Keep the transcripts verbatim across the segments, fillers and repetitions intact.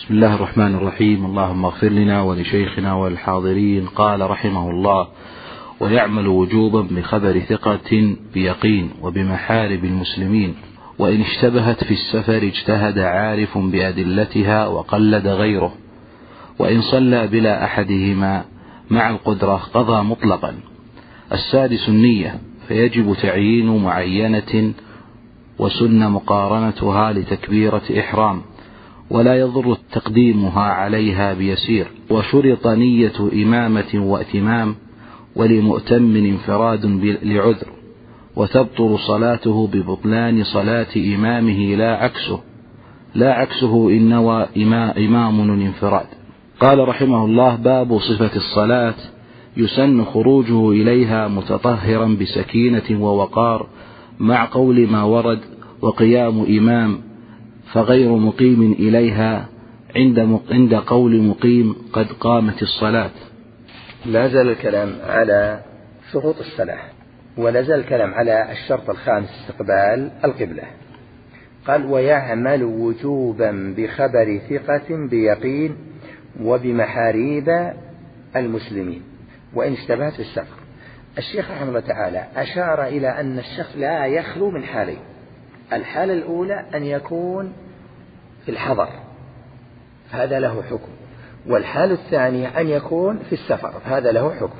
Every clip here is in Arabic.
بسم الله الرحمن الرحيم. اللهم اغفر لنا ولشيخنا والحاضرين. قال رحمه الله: ويعمل وجوبا بخبر ثقة بيقين وبمحارب المسلمين، وإن اشتبهت في السفر اجتهد عارف بأدلتها وقلد غيره، وإن صلى بلا أحدهما مع القدرة قضى مطلقا. السادس النية، فيجب تعيين معينة وسن مقارنتها لتكبيرة إحرام، ولا يضر تقديمها عليها بيسير. وشرط نية إمامة واتمام، ولمؤتم انفراد لعذر، وتبطل صلاته ببطلان صلاة إمامه لا عكسه لا عكسه إن نوى إمام الانفراد. قال رحمه الله: باب صفة الصلاة. يسن خروجه إليها متطهرا بسكينة ووقار، مع قول ما ورد: وقيام إمام فغير مقيم إليها، عند عند قول مقيم قد قامت الصلاة. لا زال الكلام على شروط الصلاة، ولا زال الكلام على الشرط الخامس استقبال القبلة. قال: ويعمل وجوبا بخبر ثقة بيقين وبمحاريب المسلمين، وإن اشتبهت في السفر. الشيخ رحمه الله تعالى أشار إلى أن الشخص لا يخلو من حالين: الحالة الأولى أن يكون في الحضر، هذا له حكم، والحالة الثانية أن يكون في السفر، هذا له حكم.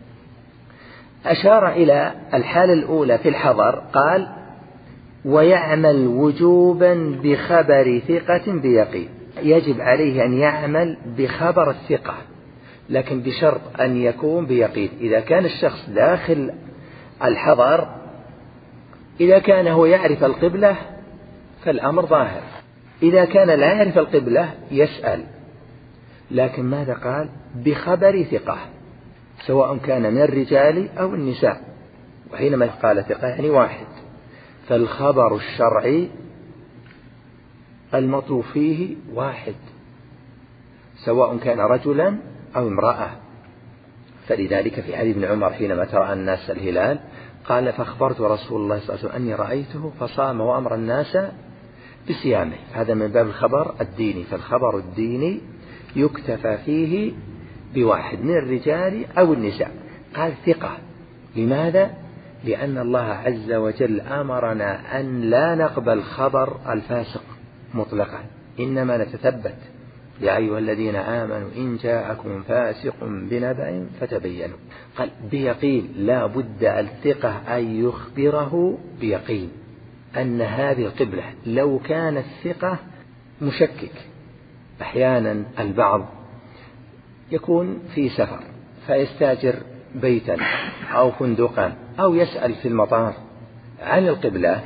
أشار إلى الحالة الأولى في الحضر، قال: ويعمل وجوبا بخبر ثقة بيقين. يجب عليه أن يعمل بخبر الثقة، لكن بشرط أن يكون بيقين. إذا كان الشخص داخل الحضر، إذا كان هو يعرف القبلة فالأمر ظاهر، إذا كان لا يعرف القبلة يسأل. لكن ماذا قال؟ بخبر ثقة، سواء كان من الرجال أو النساء. وحينما قال ثقة يعني واحد، فالخبر الشرعي المطلوب فيه واحد، سواء كان رجلا أو امرأة. فلذلك في حديث ابن عمر حينما ترى الناس الهلال قال: فأخبرت رسول الله صلى الله عليه وسلم أني رأيته فصام وأمر الناس بصيامه. هذا من باب الخبر الديني، فالخبر الديني يكتفى فيه بواحد من الرجال أو النساء. قال ثقة، لماذا؟ لأن الله عز وجل أمرنا أن لا نقبل خبر الفاسق مطلقا، إنما نتثبت: يا أيها الذين آمنوا إن جاءكم فاسق بنبأ فتبينوا. قال بيقين، لا بد الثقة أن يخبره بيقين أن هذه القبلة. لو كان الثقة مشكك، أحيانا البعض يكون في سفر فيستاجر بيتا أو فندقا أو يسأل في المطار عن القبلة،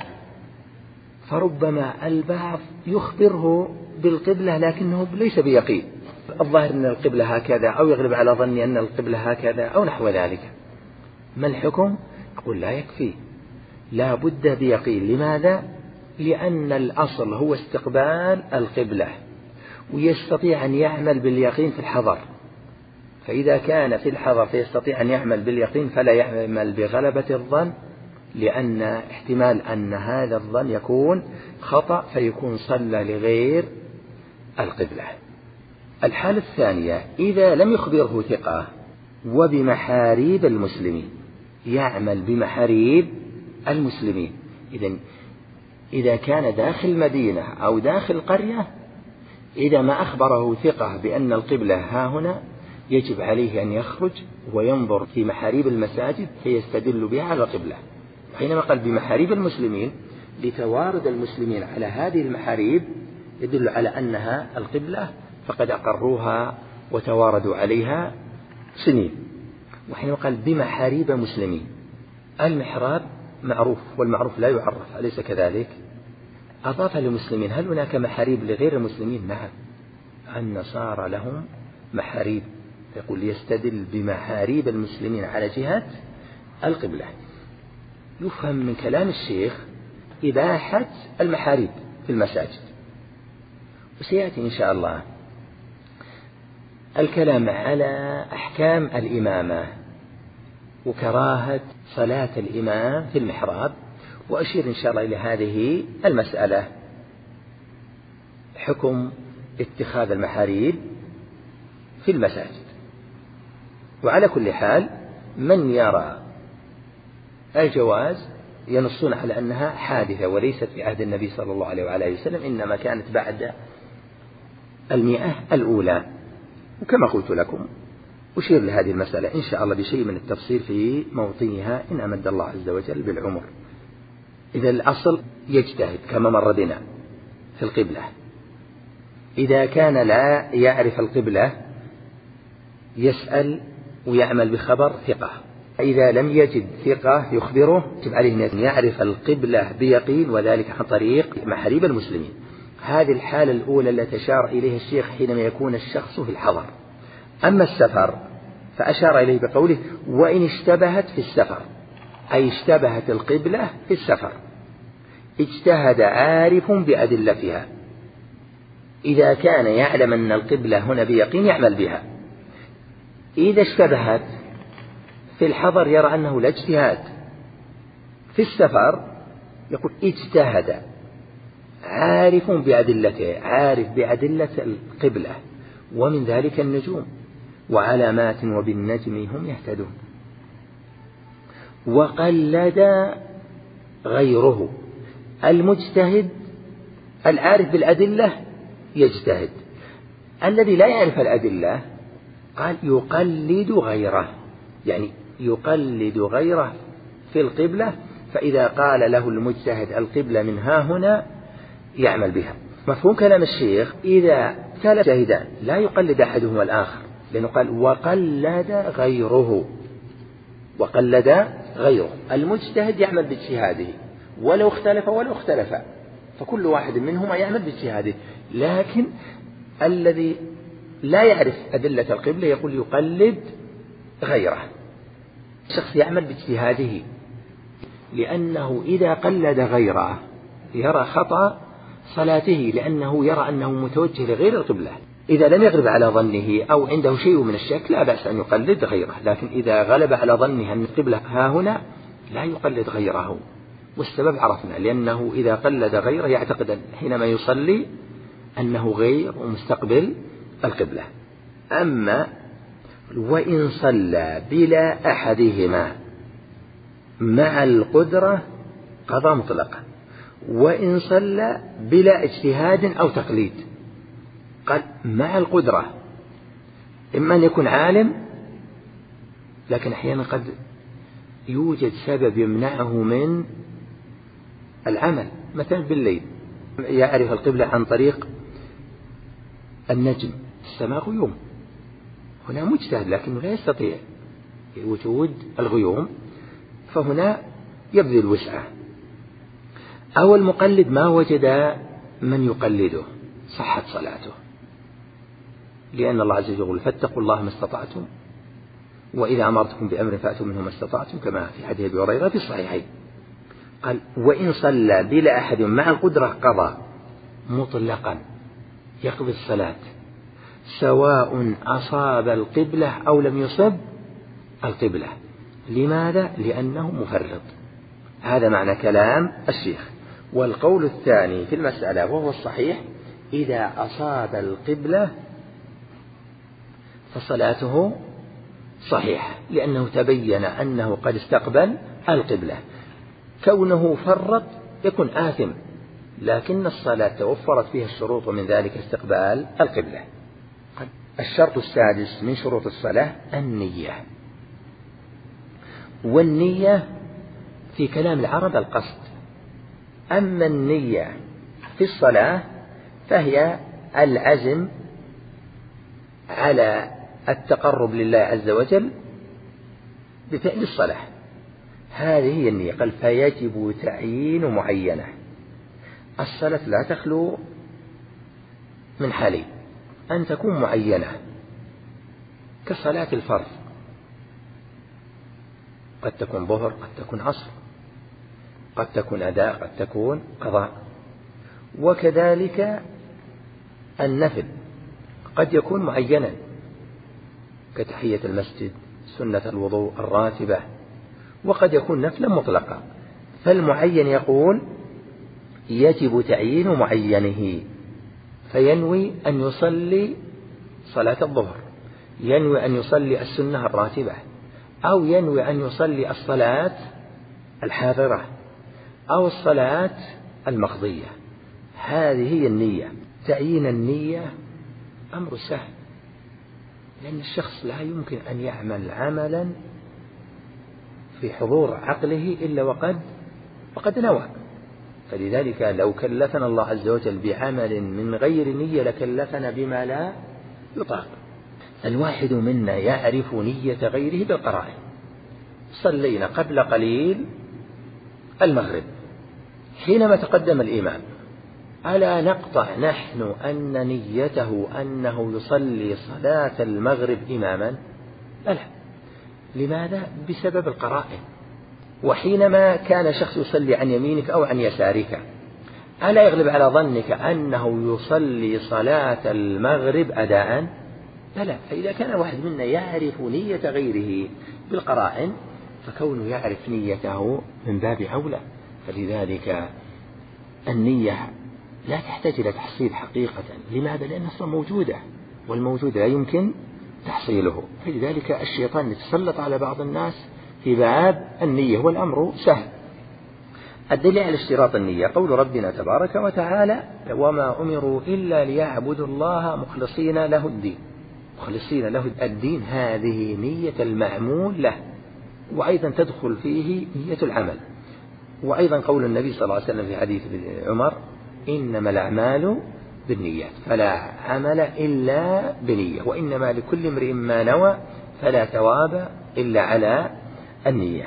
فربما البعض يخبره بالقبلة لكنه ليس بيقين، الظاهر أن القبلة هكذا، أو يغلب على ظني أن القبلة هكذا أو نحو ذلك. ما الحكم؟ أقول لا يكفي، لا بد بيقين. لماذا؟ لأن الأصل هو استقبال القبلة، ويستطيع أن يعمل باليقين في الحضر. فإذا كان في الحضر فيستطيع أن يعمل باليقين، فلا يعمل بغلبة الظن، لأن احتمال أن هذا الظن يكون خطأ فيكون صلى لغير القبلة. الحالة الثانية: إذا لم يخبره ثقة وبمحاريب المسلمين، يعمل بمحاريب المسلمين. إذن إذا كان داخل المدينة أو داخل القرية، إذا ما أخبره ثقة بأن القبلة ها هنا، يجب عليه أن يخرج وينظر في محاريب المساجد فيستدل بها على القبلة. حينما قال بمحاريب المسلمين، لتوارد المسلمين على هذه المحاريب يدل على أنها القبلة، فقد أقروها وتواردوا عليها سنين. وحينما قال بمحاريب مسلمين، المحراب معروف، والمعروف لا يعرف، أليس كذلك؟ أضاف للمسلمين، هل هناك محاريب لغير المسلمين؟ نعم، النصارى لهم محاريب، يقول يستدل بمحاريب المسلمين على جهة القبلة. يفهم من كلام الشيخ إباحة المحاريب في المساجد. وسيأتي إن شاء الله الكلام على أحكام الإمامة وكراهة صلاة الإمام في المحراب، وأشير إن شاء الله إلى هذه المسألة: حكم اتخاذ المحاريب في المساجد. وعلى كل حال من يرى الجواز ينصون على أنها حادثة وليست في عهد النبي صلى الله عليه وعلى آله وسلم، إنما كانت بعد المئة الأولى. وكما قلت لكم أشير لهذه المسألة إن شاء الله بشيء من التفصيل في موطنها إن أمد الله عز وجل بالعمر. إذا الأصل يجتهد كما مر بنا في القبلة. إذا كان لا يعرف القبلة يسأل ويعمل بخبر ثقة. إذا لم يجد ثقة يخبره يجب عليه أن يعرف القبلة بيقين، وذلك عن طريق محاريب المسلمين. هذه الحالة الأولى التي أشار إليها الشيخ حينما يكون الشخص في الحضر. أما السفر فأشار إليه بقوله وإن اشتبهت في السفر، أي اشتبهت القبلة في السفر اجتهد عارف بأدلتها. إذا كان يعلم أن القبلة هنا بيقين يعمل بها. إذا اشتبهت في الحضر يرى أنه لا اجتهاد. في السفر يقول اجتهد عارف بأدلته، عارف بأدلة القبلة، ومن ذلك النجوم وعلامات وبالنجم هم يهتدون. وقلد غيره. المجتهد العارف بالأدلة يجتهد، الذي لا يعرف الأدلة قال يقلد غيره، يعني يقلد غيره في القبلة، فإذا قال له المجتهد القبلة من ها هنا يعمل بها. مفهوم كلام الشيخ إذا كان جاهدان لا يقلد أحدهما الآخر، لأنه قال وقلد غيره. وقلد غيره، المجتهد يعمل باجتهاده ولو اختلف ولو اختلف فكل واحد منهما يعمل باجتهاده، لكن الذي لا يعرف أدلة القبلة يقول يقلد غيره. الشخص يعمل باجتهاده، لأنه إذا قلد غيره يرى خطأ صلاته، لأنه يرى أنه متوجه لغير القبلة. إذا لم يغلب على ظنه أو عنده شيء من الشك لا بأس أن يقلد غيره، لكن إذا غلب على ظنه أن القبلة ها هنا لا يقلد غيره. والسبب عرفنا، لأنه إذا قلد غيره يعتقد حينما يصلي أنه غير ومستقبل القبلة. أما وإن صلى بلا أحدهما مع القدرة قضى مطلقا، وإن صلى بلا اجتهاد أو تقليد قال مع القدرة، إما أن يكون عالم لكن أحيانا قد يوجد سبب يمنعه من العمل، مثلا بالليل يعرف القبلة عن طريق النجم، السماء غيوم، هنا مجتهد لكنه لا يستطيع وجود الغيوم، فهنا يبذل وسعه. أو المقلد ما وجد من يقلده صحت صلاته، لأن الله عز وجل يقول فاتقوا الله ما استطعتم وإذا أمرتكم بأمر فأتوا منه ما استطعتم، كما في حديث أبي هريرة في الصحيحين. قال وإن صلى بلا أحد مع القدرة قضى مطلقا، يقضي الصلاة سواء أصاب القبلة أو لم يصب القبلة. لماذا؟ لأنه مفرط. هذا معنى كلام الشيخ. والقول الثاني في المسألة وهو الصحيح إذا أصاب القبلة فصلاته صحيحة، لأنه تبين أنه قد استقبل القبلة. كونه فرط يكون آثم، لكن الصلاة توفرت فيها الشروط ومن ذلك استقبال القبلة. الشرط السادس من شروط الصلاة النية، والنية في كلام العرب القصد. أما النية في الصلاة فهي العزم على التقرب لله عز وجل بفعل الصلاة، هذه هي النية. قال فيجب تعيين معينة. الصلاة لا تخلو من حالين، أن تكون معينة كصلاة الفرض، قد تكون ظهر قد تكون عصر قد تكون أداء قد تكون قضاء، وكذلك النفل قد يكون معينا كتحية المسجد سنة الوضوء الراتبة، وقد يكون نفلا مطلقا. فالمعين يقول يجب تعيين معينه فينوي أن يصلي صلاة الظهر، ينوي أن يصلي السنة الراتبة، أو ينوي أن يصلي الصلاة الحاضرة أو الصلاة المقضية. هذه هي النية. تعيين النية أمر سهل، لأن الشخص لا يمكن أن يعمل عملا في حضور عقله إلا وقد وقد نوى. فلذلك لو كلفنا الله عز وجل بعمل من غير نية لكلفنا بما لا يطاق. الواحد منا يعرف نية غيره بالقرائن. صلينا قبل قليل المغرب، حينما تقدم الإمام ألا نقطع نحن أن نيته أنه يصلي صلاة المغرب إماما؟ لا. لماذا؟ بسبب القرائن. وحينما كان شخص يصلي عن يمينك أو عن يسارك ألا يغلب على ظنك أنه يصلي صلاة المغرب أداء؟ لا لا. فإذا كان واحد منا يعرف نية غيره بالقرائن فكونه يعرف نيته من باب أولى. فلذلك النية لا تحتاج إلى تحصيل حقيقة. لماذا؟ لأن أصلا موجودة، والموجود لا يمكن تحصيله. فلذلك الشيطان يتسلط على بعض الناس في باب النية، والأمر سهل. الدليل على اشتراط النية قول ربنا تبارك وتعالى: وما أمروا إلا ليعبدوا الله مخلصين له الدين. مخلصين له الدين هذه نية المعمول له، وأيضا تدخل فيه نية العمل. وأيضا قول النبي صلى الله عليه وسلم في حديث عمر: إنما الأعمال بالنيات فلا عمل إلا بنية، وإنما لكل امرئ ما نوى فلا ثواب إلا على النية.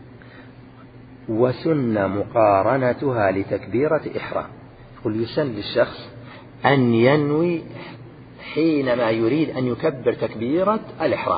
وسن مقارنتها لتكبيرة إحرام. يقول يسن للشخص أن ينوي حينما يريد أن يكبر تكبيرة الإحرام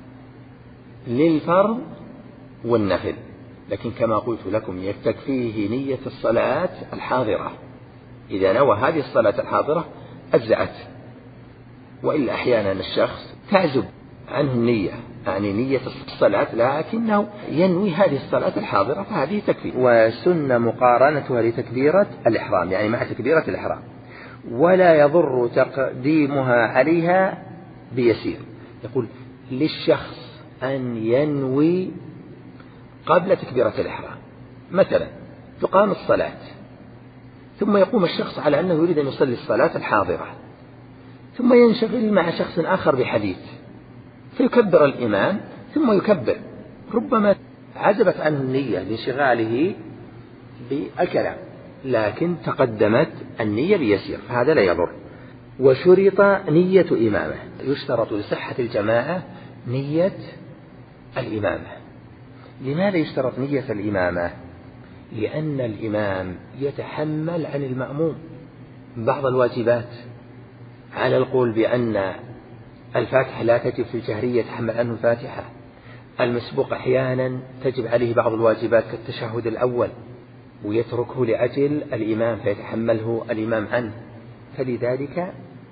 للفرض والنفل، لكن كما قلت لكم يكفيه نية الصلاة الحاضرة. إذا نوى هذه الصلاة الحاضرة أجزأت، وإلا أحيانا الشخص تعزب عنه النية، يعني نية الصلاة لكنه ينوي هذه الصلاة الحاضرة فهذه تكفي. وسن مقارنتها لتكبيرة الإحرام، يعني مع تكبيرة الإحرام، ولا يضر تقديمها عليها بيسير. يقول للشخص أن ينوي قبل تكبيرة الإحرام. مثلا تقام الصلاة ثم يقوم الشخص على أنه يريد أن يصلي الصلاة الحاضرة، ثم ينشغل مع شخص آخر بحديث فيكبر الإمام ثم يكبر، ربما عزبت عنه النية لانشغاله بالكلام، لكن تقدمت النية بيسير، هذا لا يضر. وشرط نية إمامة. يشترط لصحة الجماعة نية الإمامة. لماذا يشترط نية الإمامة؟ لأن الإمام يتحمل عن المأموم بعض الواجبات، على القول بأن الفاتحة لا تجب في الجهرية يتحمل عنه الفاتحة، المسبوق أحيانا تجب عليه بعض الواجبات كالتشهد الأول ويتركه لأجل الإمام فيتحمله الإمام عنه، فلذلك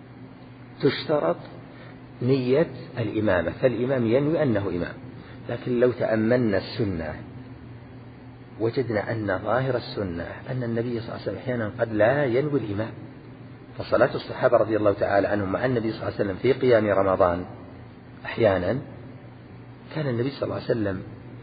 تشترط نية الإمامة، فالإمام ينوي أنه إمام. لكن لو تأملنا السنة وجدنا أن ظاهر السنة أن النبي صلى الله عليه وسلم أحيانا قد لا ينوي الإمام. فصلاة الصحابة رضي الله تعالى عنهم مع النبي صلى الله عليه وسلم في قيام رمضان أحيانا كان النبي صلى الله عليه وسلم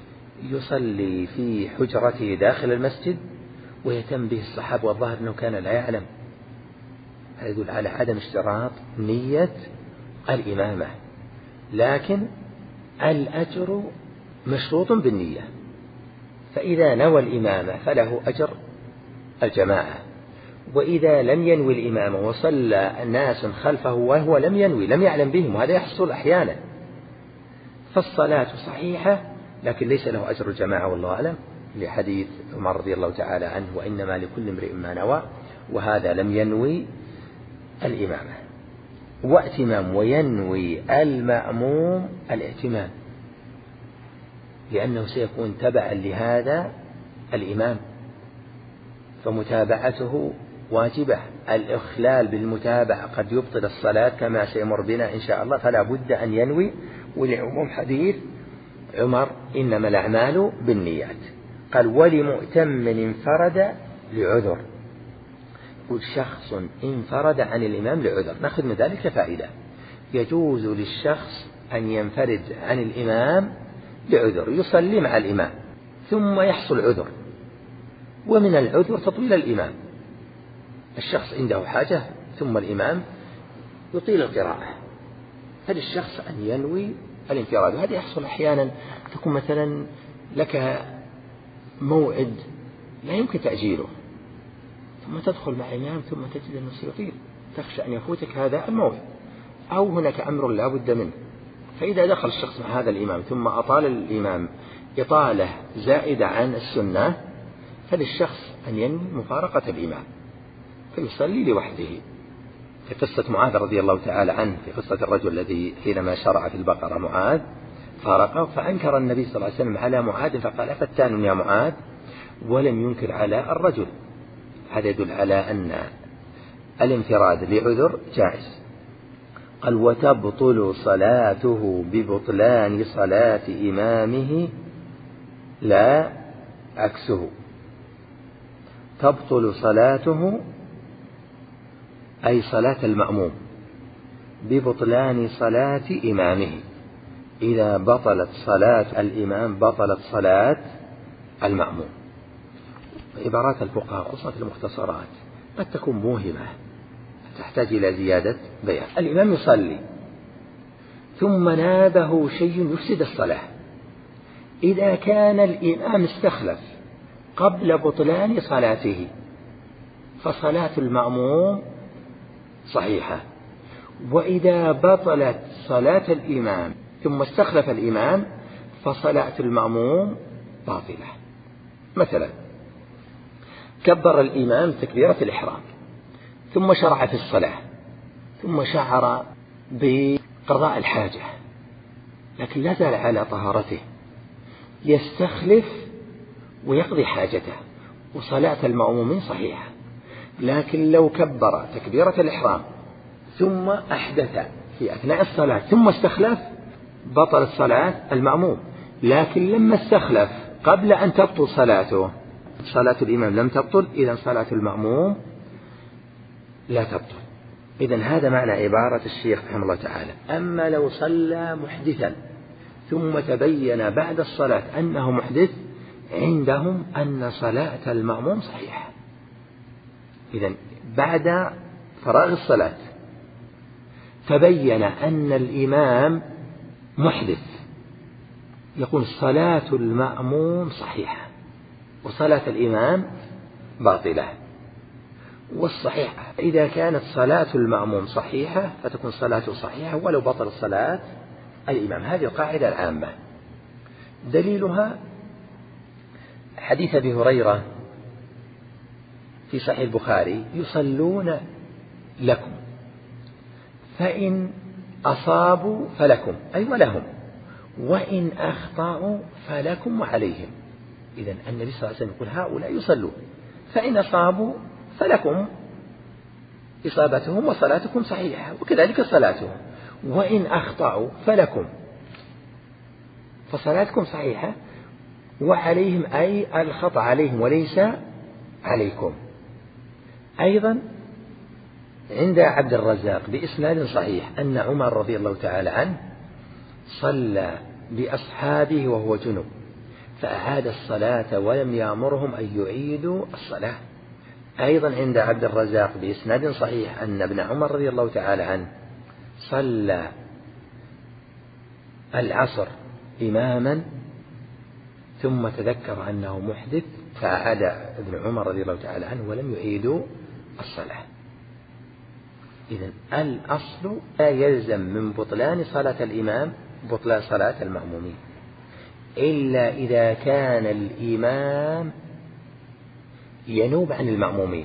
يصلي في حجرته داخل المسجد ويتم به الصحابة، والظاهر أنه كان لا يعلم. هذا يدل على عدم اشتراط نية الإمامة، لكن الأجر مشروط بالنية، فإذا نوى الإمامة فله أجر الجماعة، وإذا لم ينوي الإمامة وصلى ناس خلفه وهو لم ينوي لم يعلم بهم، وهذا يحصل أحيانا، فالصلاة صحيحة لكن ليس له أجر الجماعة والله أعلم، لحديث عمر رضي الله تعالى عنه: وإنما لكل امرئ ما نوى، وهذا لم ينوي الإمامة. وائتمام، وينوي المأموم الائتمام لأنه سيكون تبعا لهذا الإمام، فمتابعته واجبة. الإخلال بالمتابعة قد يبطل الصلاة كما سيمر بنا إن شاء الله، فلا بد أن ينوي، ولعموم حديث عمر: إنما الأعمال بالنيات. قال: ولمؤتم انفرد لعذر. يقول شخص انفرد عن الإمام لعذر، نأخذ من ذلك فائدة. يجوز للشخص أن ينفرد عن الإمام لعذر، يصلي مع الإمام ثم يحصل عذر، ومن العذر تطويل الإمام. الشخص عنده حاجة ثم الإمام يطيل القراءة، فللشخص أن ينوي الانفراد. وهذا يحصل أحيانا، تكون مثلا لك موعد لا يمكن تأجيله، ثم تدخل مع الإمام ثم تجد أنه سيطيل، تخشى أن يفوتك هذا الموعد، أو هناك أمر لا بد منه. فإذا دخل الشخص مع هذا الإمام ثم أطال الإمام إطالة زائدة عن السنة، فللشخص أن ينوي مفارقة الإمام فيصلي لوحده. في قصة معاذ رضي الله تعالى عنه، في قصة الرجل الذي حينما شرع في البقرة معاذ فارقه، فأنكر النبي صلى الله عليه وسلم على معاذ فقال أفتان يا معاذ، ولم ينكر على الرجل. هذا يدل على أن الانفراد لعذر جائز. قال وتبطل صلاته ببطلان صلاة إمامه لا عكسه. تبطل صلاته أي صلاة المأموم ببطلان صلاة إمامه. إذا بطلت صلاة الإمام بطلت صلاة المأموم. عبارات الفقهاء خصوصا في المختصرات قد تكون موهمة تحتاج إلى زيادة بيان. الإمام يصلي ثم نابه شيء يفسد الصلاة، إذا كان الإمام استخلف قبل بطلان صلاته فصلاة المأموم صحيحة، وإذا بطلت صلاة الإمام ثم استخلف الإمام فصلاة المأموم باطلة. مثلا كبر الإمام تكبيرة الإحرام ثم شرع في الصلاة ثم شعر بقضاء الحاجة، لكن لا زال على طهارته، يستخلف ويقضي حاجته وصلاة المأمومين صحيحة. لكن لو كبر تكبيرة الإحرام ثم أحدث في أثناء الصلاة ثم استخلف بطلت صلاة المأموم، لكن لما استخلف قبل أن تبطل صلاته صلاة الإمام لم تبطل، إذن صلاة المأموم لا تبطل. إذن هذا معنى عبارة الشيخ رحمه الله تعالى. أما لو صلى محدثا ثم تبين بعد الصلاة أنه محدث، عندهم أن صلاة المأموم صحيحة. إذن بعد فراغ الصلاة تبين أن الإمام محدث، يقول صلاة المأموم صحيحة وصلاة الإمام باطلة. والصحيح إذا كانت صلاة المأموم صحيحة فتكون صلاته صحيحة ولو بطل صلاة الإمام. هذه القاعدة العامة. دليلها حديث أبي هريرة في صحيح البخاري: يصلون لكم فإن أصابوا فلكم أي ولهم، وإن أخطأوا فلكم وعليهم. إذن النبي صلى الله عليه وسلم يقول هؤلاء يصلون، فإن أصابوا فلكم إصابتهم وصلاتكم صحيحة وكذلك صلاتهم، وإن أخطأوا فلكم فصلاتكم صحيحة وعليهم أي الخطأ عليهم وليس عليكم. أيضا عند عبد الرزاق بإسناد صحيح أن عمر رضي الله تعالى عنه صلى بأصحابه وهو جنب فأعاد الصلاة ولم يأمرهم أن يعيدوا الصلاة. أيضا عند عبد الرزاق بإسناد صحيح أن ابن عمر رضي الله تعالى عنه صلى العصر إماما ثم تذكر أنه محدث فأعاد ابن عمر رضي الله تعالى عنه ولم يعيدوا الصلاة. إذن الأصل لا يلزم من بطلان صلاة الإمام بطلان صلاة المأمومين، إلا إذا كان الإمام ينوب عن المأمومين،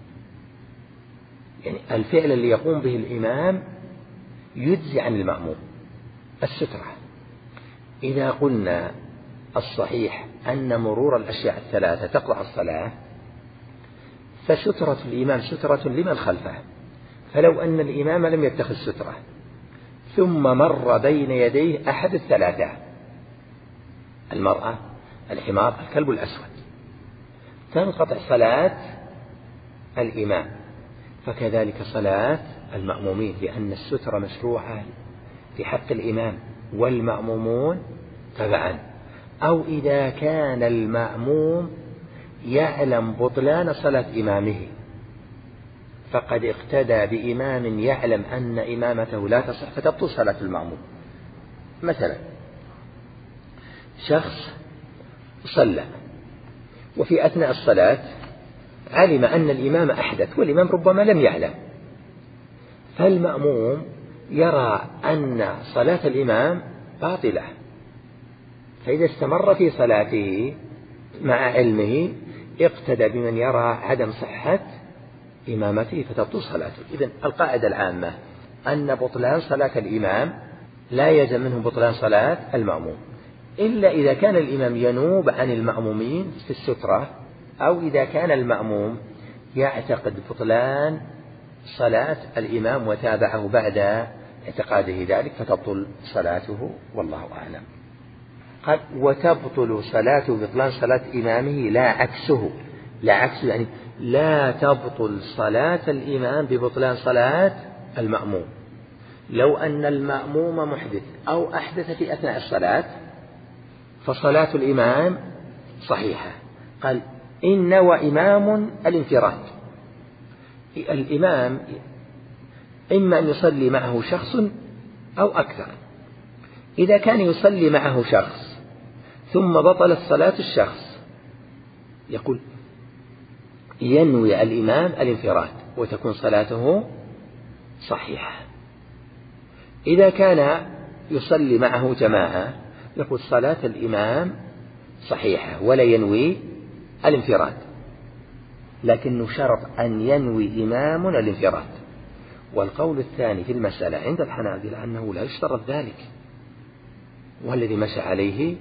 يعني الفعل اللي يقوم به الإمام يجزي عن المأموم. السترة، إذا قلنا الصحيح أن مرور الأشياء الثلاثة تقطع الصلاة، فسترة الإمام سترة لمن خلفه. فلو أن الإمام لم يتخذ سترة ثم مر بين يديه أحد الثلاثة، المرأة، الحمار، الكلب الأسود، تنقطع صلاة الإمام فكذلك صلاة المأمومين، لأن الستر مشروعة في حق الإمام والمأمومون تبعا. أو إذا كان المأموم يعلم بطلان صلاة إمامه فقد اقتدى بإمام يعلم أن إمامته لا تصح فتبطل صلاة المأموم. مثلا شخص صلى وفي أثناء الصلاة علم أن الإمام أحدث والإمام ربما لم يعلم، فالمأموم يرى أن صلاة الإمام باطلة، فإذا استمر في صلاته مع علمه اقتدى بمن يرى عدم صحة إمامته فتبطل صلاته. إذن القاعدة العامة أن بطلان صلاة الإمام لا يلزم منه بطلان صلاة المأموم، إلا إذا كان الإمام ينوب عن المأمومين في السترة، أو إذا كان المأموم يعتقد بطلان صلاة الإمام وتابعه بعد اعتقاده ذلك فتبطل صلاته، والله أعلم. قال وتبطل صلاته بطلان صلاة إمامه لا عكسه. لا عكسه يعني لا تبطل صلاة الإمام ببطلان صلاة المأموم. لو أن المأموم محدث أو أحدث في أثناء الصلاة فصلاة الإمام صحيحة. قال إن وإمام الانفراد، الإمام إما أن يصلي معه شخص أو أكثر. إذا كان يصلي معه شخص ثم بطلت صلاة الشخص يقول ينوي الإمام الانفراد وتكون صلاته صحيحة. إذا كان يصلي معه جماعة يقول صلاة الإمام صحيحة ولا ينوي الانفراد، لكنه شرط أن ينوي إمام الانفراد. والقول الثاني في المسألة عند الحنابلة أنه لا يشترط ذلك، والذي مشى عليه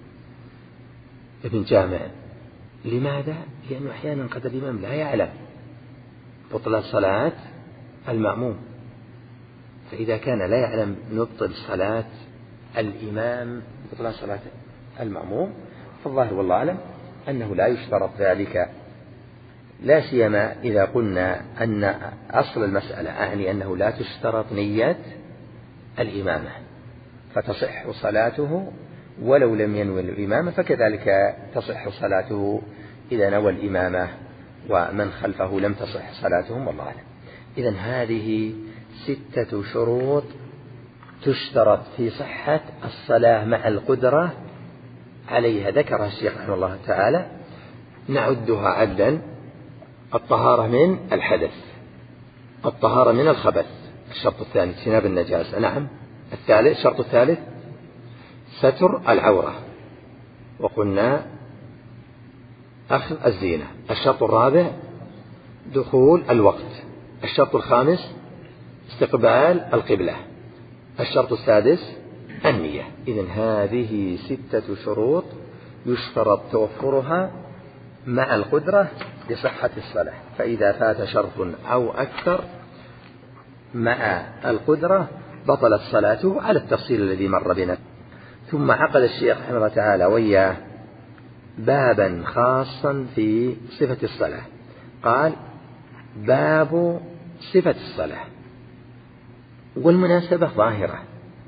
ابن جامع. لماذا؟ لأنه أحيانا قد الإمام لا يعلم بطلان صلاة المأموم، فإذا كان لا يعلم نبطل صلاة الإمام بطلان صلاة المأموم، فالظاهر والله أعلم أنه لا يشترط ذلك، لا سيما إذا قلنا أن أصل المسألة أعني أنه لا تشترط نية الإمامة فتصح صلاته ولو لم ينوي الإمامة، فكذلك تصح صلاته إذا نوى الإمامة ومن خلفه لم تصح صلاتهم، والله أعلم. إذن هذه ستة شروط تشترط في صحة الصلاة مع القدرة عليها، ذكرها الشيخ رحمه الله تعالى. نعدها عدا: الطهارة من الحدث، الطهارة من الخبث، الشرط الثاني اجتناب النجاسة، نعم. الثالث الشرط الثالث ستر العورة، وقلنا أخذ الزينة. الشرط الرابع دخول الوقت. الشرط الخامس استقبال القبلة. الشرط السادس النية. إذن هذه ستة شروط يشترط توفرها مع القدرة لصحة الصلاة، فإذا فات شرط أو أكثر مع القدرة بطلت صلاته على التفصيل الذي مر بنا. ثم عقد الشيخ رحمه الله تعالى وياه بابا خاصا في صفة الصلاة، قال: باب صفة الصلاة. والمناسبة ظاهرة،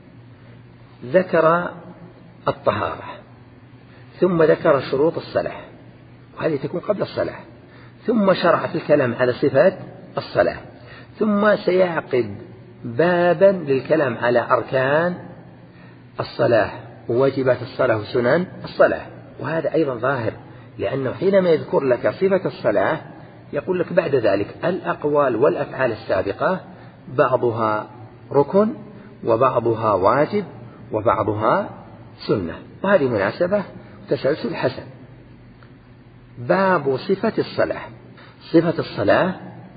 ذكر الطهارة ثم ذكر شروط الصلاة، وهذه تكون قبل الصلاة، ثم شرع في الكلام على صفة الصلاة، ثم سيعقد بابا للكلام على أركان الصلاة وواجبات الصلاة وسنن الصلاة. وهذا أيضا ظاهر، لأنه حينما يذكر لك صفة الصلاة يقول لك بعد ذلك الأقوال والأفعال السابقة بعضها ركن وبعضها واجب وبعضها سنة، وهذه مناسبة تسلسل حسن. باب صفة الصلاة. صفة الصلاة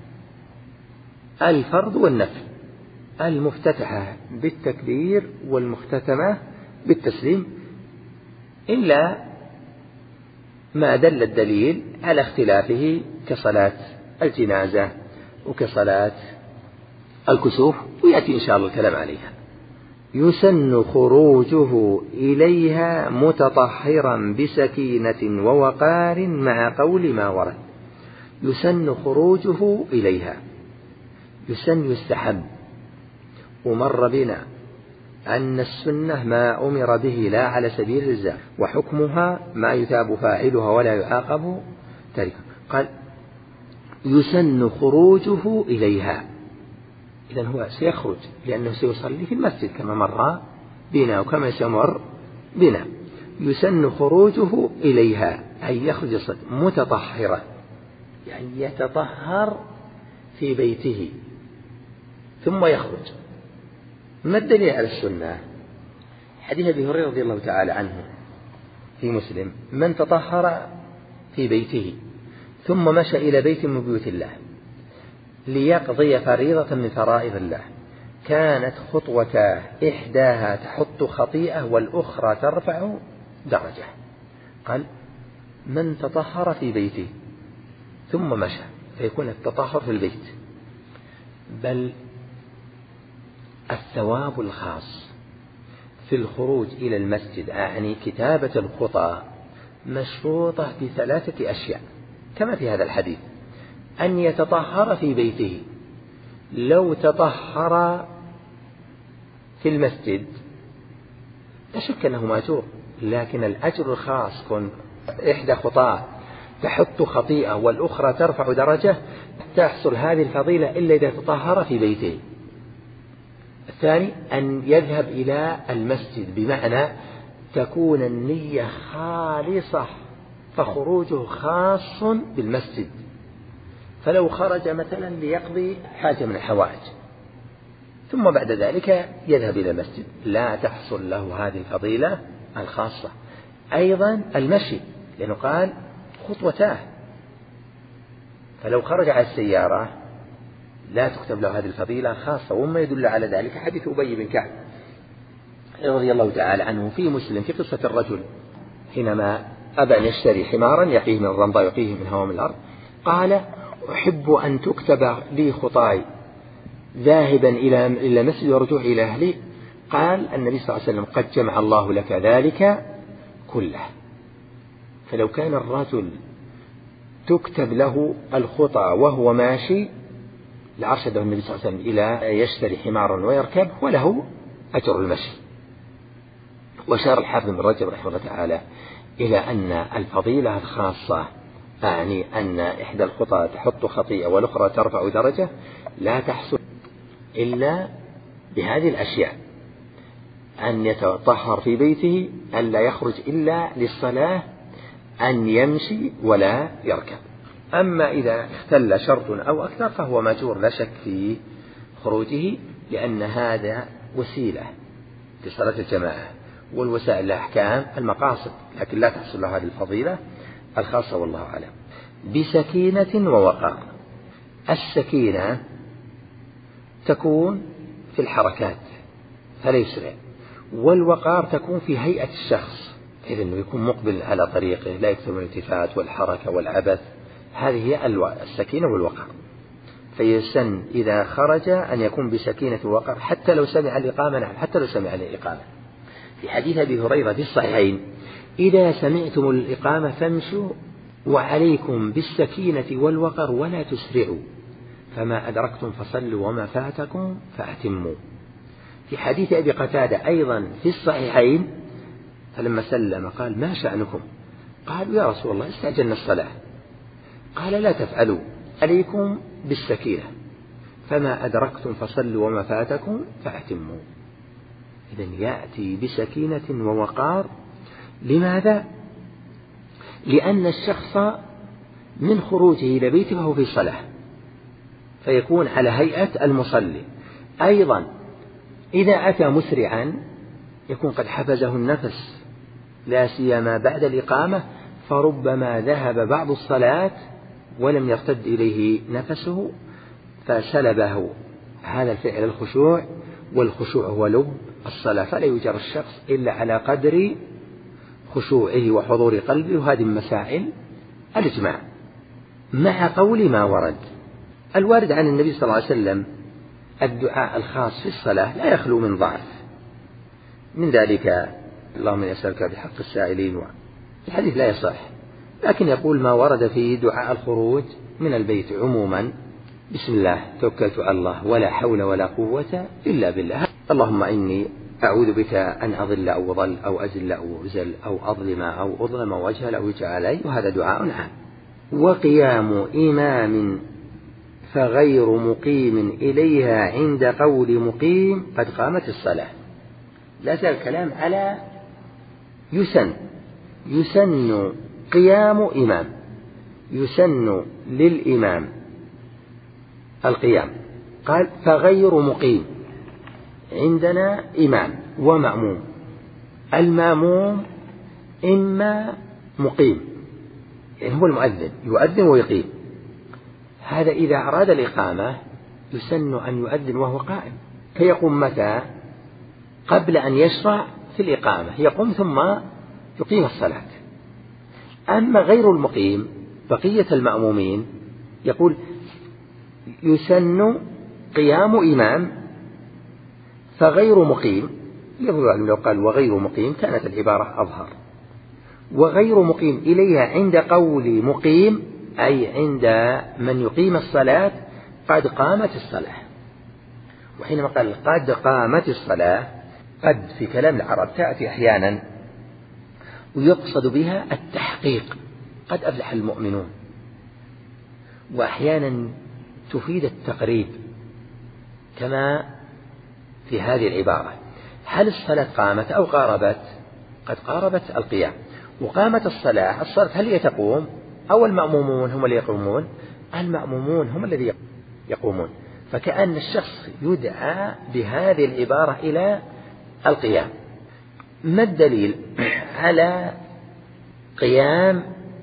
الفرض والنفل، المفتتحة بالتكبير والمختتمة بالتسليم، إلا ما دل الدليل على اختلافه كصلاة الجنازة وكصلاة الكسوف، ويأتي إن شاء الله الكلام عليها. يسن خروجه إليها متطهرا بسكينة ووقار مع قول ما ورد. يسن خروجه إليها، يسن يستحب. ومر بنا أن السنة ما أمر به لا على سبيل الإلزام، وحكمها ما يثاب فاعلها ولا يعاقب تاركها. قال يسن خروجه إليها، إذن هو سيخرج لأنه سيصلي في المسجد كما مر بنا وكما سيمر بنا. يسن خروجه إليها أي يخرج متطهرا، يعني يتطهر في بيته ثم يخرج. ما الدليل على السنة؟ حديث أبي هريرة رضي الله تعالى عنه في مسلم: من تطهر في بيته ثم مشى إلى بيت من بيوت الله ليقضي فريضة من فرائض الله كانت خطوتاه إحداها تحط خطيئة والأخرى ترفع درجة. قال من تطهر في بيته ثم مشى، فيكون التطهر في البيت. بل الثواب الخاص في الخروج إلى المسجد، أعني كتابة الخطى، مشروطة بثلاثة أشياء كما في هذا الحديث: أن يتطهر في بيته، لو تطهر في المسجد لا شك أنه مأجور، لكن الأجر الخاص كن إحدى خطاه تحط خطيئة والأخرى ترفع درجة، تحصل هذه الفضيلة إلا إذا تطهر في بيته. الثاني أن يذهب إلى المسجد، بمعنى تكون النية خالصة فخروجه خاص بالمسجد، فلو خرج مثلا ليقضي حاجة من الحوائج ثم بعد ذلك يذهب إلى المسجد لا تحصل له هذه الفضيلة الخاصة. أيضا المشي، لأنه قال خطوتاه، فلو خرج على السيارة لا تكتب له هذه الفضيلة الخاصة. وما يدل على ذلك حديث أبي بن كعب رضي الله تعالى عنه في مسلم في قصة الرجل حينما أبى أن يشتري حمارا يقيه من الرمضاء يقيه من هوام الأرض، قال أحب أن تكتب لي خطاي ذاهبا إلى إلى مسجد ورجوع إلى أهلي. قال النبي صلى الله عليه وسلم قد جمع الله لك ذلك كله. فلو كان الرجل تكتب له الخطى وهو ماشي لأرشده النبي صلى الله عليه وسلم إلى يشتري حمارا ويركب وله أجر المشي. وشار الحافظ بن رجب رحمه الله تعالى إلى أن الفضيلة الخاصة، أعني أن إحدى الخطى تحط خطيئة والأخرى ترفع درجة، لا تحصل إلا بهذه الأشياء: أن يتطهر في بيته، أن لا يخرج إلا للصلاة، أن يمشي ولا يركب. أما إذا اختل شرط أو أكثر فهو ماجور لا شك في خروجه، لأن هذا وسيلة لصلاة الجماعة، والوسائل لها أحكام المقاصد، لكن لا تحصل له هذه الفضيلة الخاصة والله أعلم. بسكينة ووقار. السكينة تكون في الحركات فلا يسرع، والوقار تكون في هيئة الشخص، إذ أنه يكون مقبل على طريقه لا يكثر من الالتفات والحركة والعبث. هذه هي السكينة والوقار. فيسن إذا خرج أن يكون بسكينة ووقار حتى لو سمع الإقامة. نعم، حتى لو سمع الإقامة. في حديث أبي هريرة في الصحيحين: إذا سمعتم الإقامة فامشوا وعليكم بالسكينة والوقر ولا تسرعوا، فما أدركتم فصلوا وما فاتكم فأتموا. في حديث أبي قتادة أيضا في الصحيحين: فلما سلم قال: ما شأنكم؟ قالوا: يا رسول الله استعجلنا الصلاة. قال: لا تفعلوا، عليكم بالسكينة، فما أدركتم فصلوا وما فاتكم فأتموا. إذن يأتي بسكينة ووقار. لماذا؟ لأن الشخص من خروجه إلى بيته وهو في صلاة، فيكون على هيئة المصلي. أيضا إذا أتى مسرعا يكون قد حفزه النفس، لا سيما بعد الإقامة، فربما ذهب بعض الصلاة ولم يرتد إليه نفسه فسلبه هذا الفعل الخشوع، والخشوع هو لب الصلاة، فلا يجر الشخص إلا على قدر خشوعه وحضور قلبه. وهذه مسائل الإجماع مع قول ما ورد. الوارد عن النبي صلى الله عليه وسلم الدعاء الخاص في الصلاة لا يخلو من ضعف، من ذلك: اللهم إني أسألك بحق السائلين. الحديث لا يصح، لكن يقول ما ورد فيه دعاء الخروج من البيت عموما بسم الله توكلت على الله ولا حول ولا قوة إلا بالله. اللهم إني أعوذ بك أن أضل أو أضل أو أزل أو أزل أو أظلم أو أظلم وأجهل أو يجعل علي، وهذا دعاء عام. وقيام إمام فغير مقيم إليها عند قول مقيم قد قامت الصلاة. لا زال الكلام على يسن يسن قيام إمام، يسن للإمام القيام. قال فغير مقيم، عندنا إمام ومأموم، المأموم إما مقيم يعني هو المؤذن يؤذن ويقيم، هذا إذا أراد الإقامة يسن أن يؤذن وهو قائم، فيقوم متى؟ قبل أن يشرع في الإقامة يقوم ثم يقيم الصلاة. أما غير المقيم بقية المأمومين يقول يسن قيام إمام فغير مقيم، لو قال وغير مقيم كانت العبارة أظهر. وغير مقيم إليها عند قول مقيم أي عند من يقيم الصلاة قد قامت الصلاة. وحينما قال قد قامت الصلاة، قد في كلام العرب تأتي أحيانا ويقصد بها التحقيق، قد أفلح المؤمنون، وأحيانا تفيد التقريب كما في هذه العبارة. هل الصلاة قامت أو قاربت؟ قد قاربت القيام. وقامت الصلاة، الصلاة هل هي تقوم أو المأمومون هم اللي يقومون؟ المأمومون هم الذي يقومون. فكأن الشخص يدعى بهذه العبارة إلى القيام. ما الدليل على قيام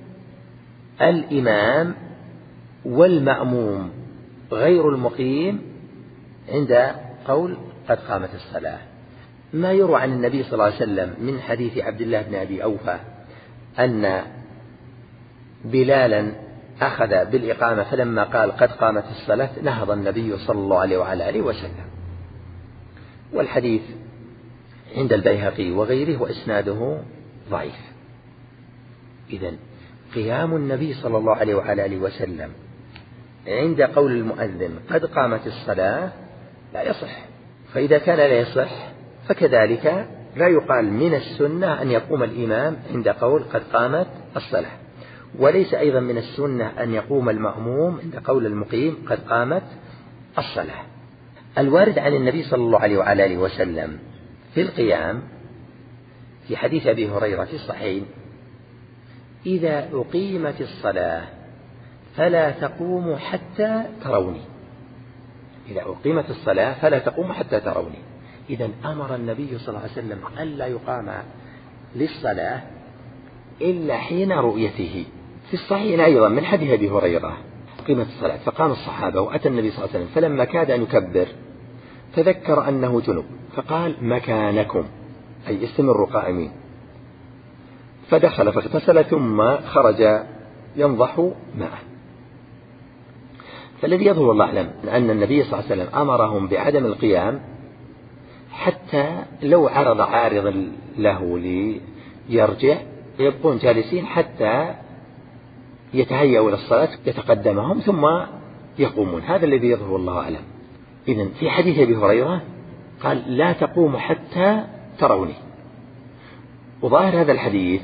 الإمام والمأموم غير المقيم عند قول قد قامت الصلاة؟ ما يروى عن النبي صلى الله عليه وسلم من حديث عبد الله بن أبي أوفى أن بلالا أخذ بالإقامة فلما قال قد قامت الصلاة نهض النبي صلى الله عليه وعلى آله وسلم. والحديث عند البيهقي وغيره وإسناده ضعيف. إذن قيام النبي صلى الله عليه وعلى آله وسلم عند قول المؤذن قد قامت الصلاة لا يصح. فإذا كان لا يصح فكذلك لا يقال من السنة أن يقوم الإمام عند قول قد قامت الصلاة، وليس أيضا من السنة أن يقوم المأموم عند قول المقيم قد قامت الصلاة. الوارد عن النبي صلى الله عليه وعلى آله وسلم في القيام في حديث أبي هريرة في الصحيح إذا أقيمت الصلاة فلا تقوموا حتى تروني، إذا أقيمت الصلاة فلا تقوموا حتى تروني. إذن أمر النبي صلى الله عليه وسلم ألا يقام للصلاة إلا حين رؤيته. في الصحيح أيضا من حديث أبي هريرة قيمت الصلاة فقام الصحابة وأتى النبي صلى الله عليه وسلم فلما كاد أن يكبر تذكر أنه جنب فقال مكانكم أي استمروا قائمين، فدخل فاغتسل ثم خرج ينضح معه. فالذي يظهر والله أعلم أن النبي صلى الله عليه وسلم أمرهم بعدم القيام حتى لو عرض عارض له ليرجع يبقون جالسين حتى يتهيأوا إلى الصلاة يتقدمهم ثم يقومون. هذا الذي يظهر والله أعلم. إذن في حديث أبي هريرة قال لا تقوم حتى تروني. وظاهر هذا الحديث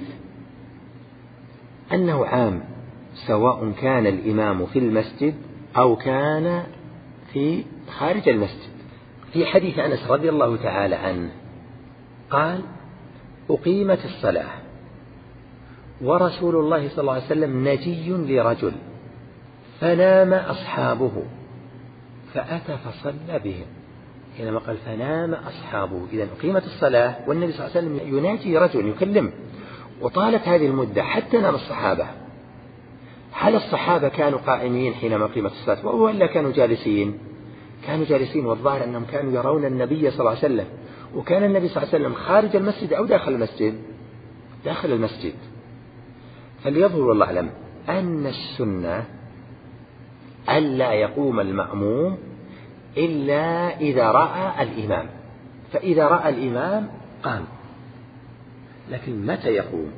أنه عام سواء كان الإمام في المسجد أو كان في خارج المسجد. في حديث أنس رضي الله تعالى عنه قال أقيمت الصلاة ورسول الله صلى الله عليه وسلم نجي لرجل فنام أصحابه فأتى فصلى بهم. حينما قال فنام أصحابه إذن أقيمت الصلاة والنبي صلى الله عليه وسلم يناجي رجل يكلم، وطالت هذه المدة حتى نام الصحابة. هل الصحابة كانوا قائمين حينما قيمت الصلاة ولا كانوا جالسين؟ كانوا جالسين، والظاهر أنهم كانوا يرون النبي صلى الله عليه وسلم. وكان النبي صلى الله عليه وسلم خارج المسجد أو داخل المسجد؟ داخل المسجد. فليظهر والله أعلم أن السنة ألا يقوم المأموم إلا إذا رأى الإمام، فإذا رأى الإمام قام. لكن متى يقوم؟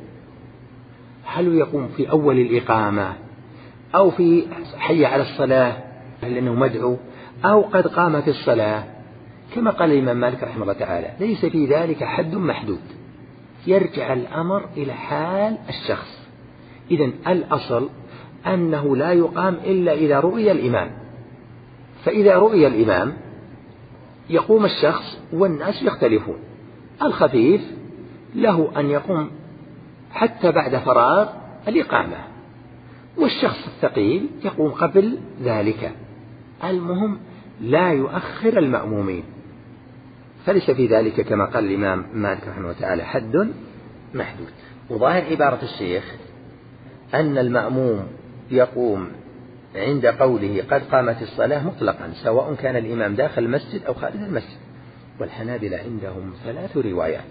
هل يقوم في أول الإقامة أو في حي على الصلاة لأنه مدعو، أو قد قام في الصلاة كما قال الإمام مالك رحمه الله تعالى ليس في ذلك حد محدود، يرجع الأمر إلى حال الشخص. إذن الأصل أنه لا يقام إلا إذا رؤي الإمام، فإذا رؤي الإمام يقوم الشخص والناس يختلفون. الخفيف له أن يقوم حتى بعد فراغ الإقامة، والشخص الثقيل يقوم قبل ذلك. المهم لا يؤخر المأمومين، فليس في ذلك كما قال الإمام مالك رحمه الله تعالى حد محدود. وظاهر عبارة الشيخ أن المأموم يقوم عند قوله قد قامت الصلاة مطلقا سواء كان الإمام داخل المسجد أو خارج المسجد. والحنابلة عندهم ثلاث روايات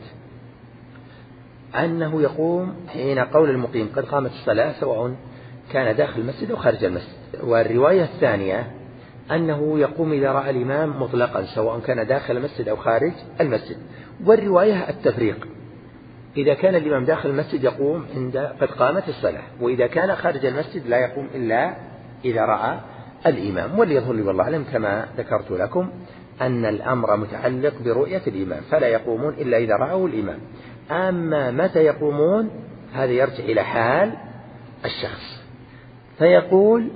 أنه يقوم حين قول المقيم قد قامت الصلاة سواء كان داخل المسجد أو خارج المسجد. والرواية الثانية أنه يقوم إذا رأى الإمام مطلقا سواء كان داخل المسجد أو خارج المسجد. والرواية التفريق، إذا كان الإمام داخل المسجد يقوم عند قد قامت الصلاة، وإذا كان خارج المسجد لا يقوم إلا إذا رأى الإمام. واللي يظهر لي والله أعلم كما ذكرت لكم أن الأمر متعلق برؤية الإمام، فلا يقومون إلا إذا رأوا الإمام. أما متى يقومون هذا يرجع إلى حال الشخص. فيقول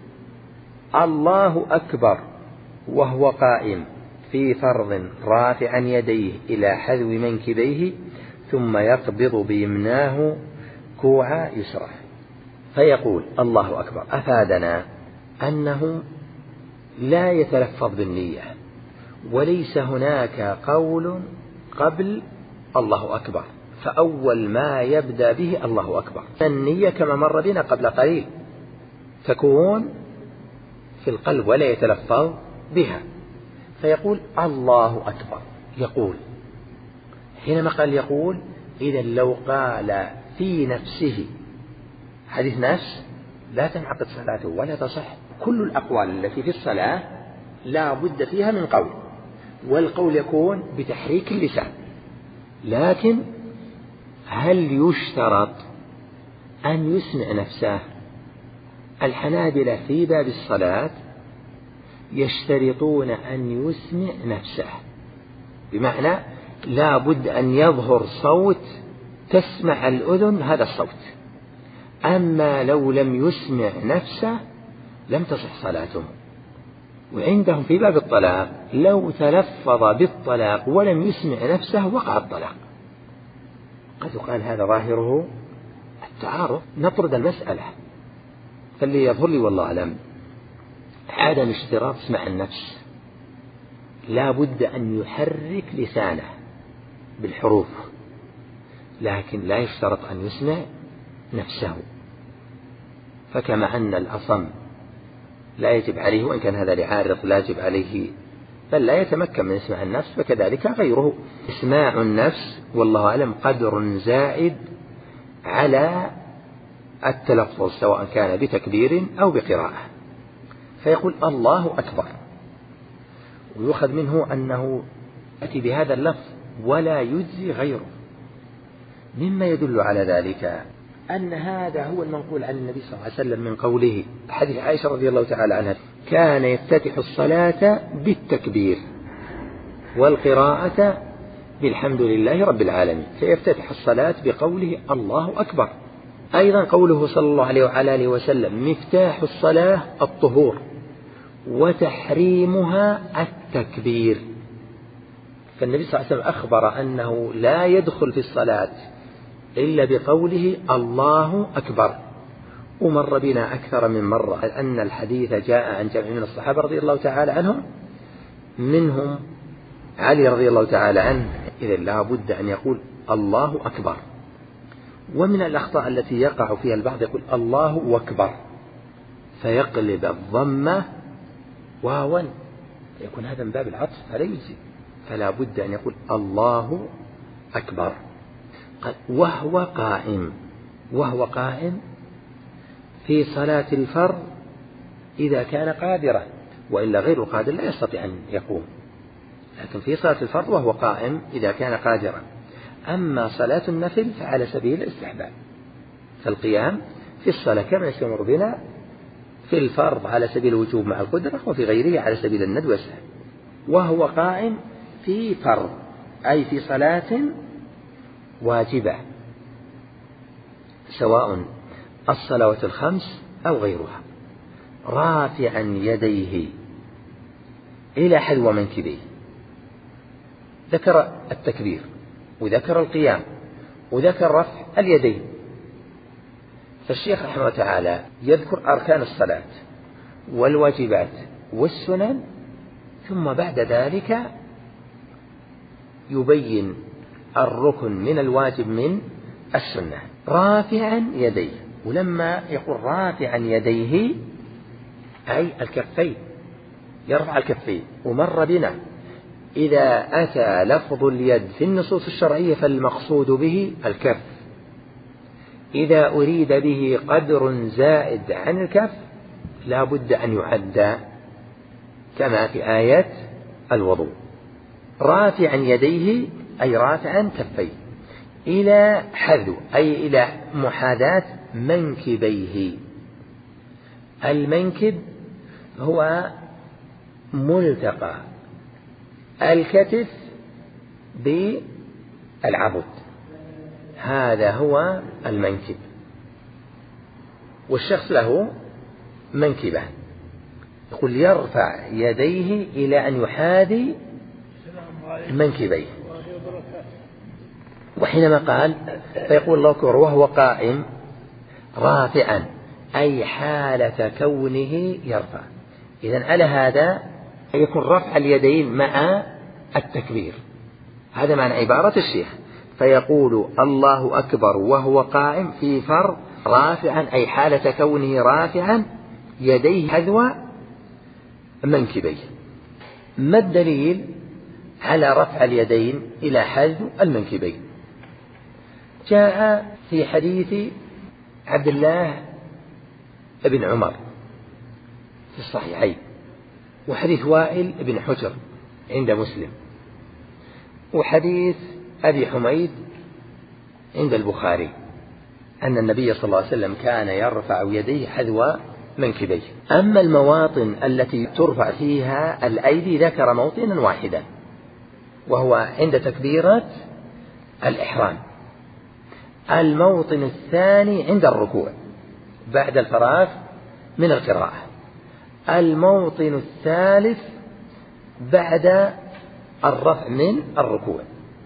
الله أكبر وهو قائم في فرض رافعا يديه إلى حذو منكبيه ثم يقبض بيمناه كوع يسره. فيقول الله أكبر أفادنا أنه لا يتلفظ بالنية، وليس هناك قول قبل الله أكبر، فأول ما يبدأ به الله أكبر. النية كما مر بنا قبل قليل تكون في القلب ولا يتلفظ بها. فيقول الله أكبر. يقول حينما قال يقول إذا لو قال في نفسه حديث نفس لا تنعقد صلاته ولا تصح. كل الأقوال التي في الصلاة لا بد فيها من قول، والقول يكون بتحريك اللسان. لكن هل يشترط أن يسمع نفسه؟ الحنابلة في باب الصلاة يشترطون أن يسمع نفسه، بمعنى لا بد أن يظهر صوت تسمع الأذن هذا الصوت. أما لو لم يسمع نفسه لم تصح صلاته. وعندهم في باب الطلاق لو تلفظ بالطلاق ولم يسمع نفسه وقع الطلاق. قد يقال هذا ظاهره التعارض، نطرد المسألة. فاللي يظهر لي والله أعلم عدم اشتراط اسمع النفس، لا بد أن يحرك لسانه بالحروف، لكن لا يشترط أن يسمع نفسه. فكما أن الأصم لا يجب عليه، وإن كان هذا لعارض لا يجب عليه بل لا يتمكن من اسماع النفس، فكذلك غيره. اسماع النفس والله أعلم قدر زائد على التلفظ سواء كان بتكبير أو بقراءة. فيقول الله أكبر، ويؤخذ منه أنه يأتي بهذا اللفظ ولا يجزي غيره. مما يدل على ذلك أن هذا هو المنقول عن النبي صلى الله عليه وسلم من قوله حديث عائشة رضي الله تعالى عنها كان يفتتح الصلاة بالتكبير والقراءة بالحمد لله رب العالمين، فيفتتح الصلاة بقوله الله أكبر. أيضا قوله صلى الله عليه وعلى آله وسلم مفتاح الصلاة الطهور وتحريمها التكبير. فالنبي صلى الله عليه وسلم أخبر أنه لا يدخل في الصلاة إلا بقوله الله أكبر. ومر بنا أكثر من مرة أن الحديث جاء عن جمع من الصحابة رضي الله تعالى عنهم، منهم علي رضي الله تعالى عنه، إذا لا بد أن يقول الله أكبر. ومن الأخطاء التي يقع فيها البعض يقول الله أكبر فيقلب الضمة واوا، يكون هذا من باب العطف فلا يجزي، فلا بد أن يقول الله أكبر. قال وهو قائم، وهو قائم في صلاة الفرض إذا كان قادرا، وإلا غير القادر لا يستطيع أن يقوم، لكن في صلاة الفرض وهو قائم إذا كان قادرا. أما صلاة النفل فعلى سبيل الاستحباب، فالقيام في الصلاة كما يستمر بنا في الفرض على سبيل الوجوب مع القدرة، وفي غيره على سبيل الند والسهل. وهو قائم في فرض أي في صلاة واجبة، سواء الصلوات الخمس أو غيرها، رافعا يديه إلى حذو منكبيه. ذكر التكبير وذكر القيام وذكر رفع اليدين. فالشيخ رحمه الله تعالى يذكر أركان الصلاة والواجبات والسنن، ثم بعد ذلك يبين الركن من الواجب من السنة، رافعا يديه. ولما يقول رافعا يديه أي الكفين، يرفع الكفين. ومر بنا إذا أتى لفظ اليد في النصوص الشرعية فالمقصود به الكف، إذا أريد به قدر زائد عن الكف لا بد أن يعد كما في آية الوضوء. رافعا يديه أي رافعا كفيه إلى حذو أي إلى محاذاة منكبيه. المنكب هو ملتقى الكتف بالعضد، هذا هو المنكب. والشخص له منكبة، يقول يرفع يديه إلى أن يحاذي منكبيه. وحينما قال فيقول الله أكبر وهو قائم رافعا أي حالة كونه يرفع. إذن على هذا يكون رفع اليدين مع التكبير، هذا معنى عبارة الشيخ. فيقول الله أكبر وهو قائم في فرض رافعا أي حالة كونه رافعا يديه حذو منكبيه. ما الدليل على رفع اليدين إلى حذو المنكبين؟ جاء في حديث عبد الله بن عمر في الصحيحين، وحديث وائل بن حجر عند مسلم، وحديث أبي حميد عند البخاري، أن النبي صلى الله عليه وسلم كان يرفع يديه حذو منكبيه. أما المواطن التي ترفع فيها الأيدي ذكر موطنا واحدا، وهو عند تكبيرة الإحرام. الموطن الثاني عند الركوع بعد الفراغ من القراءة. الموطن الثالث بعد الرفع من الركوع.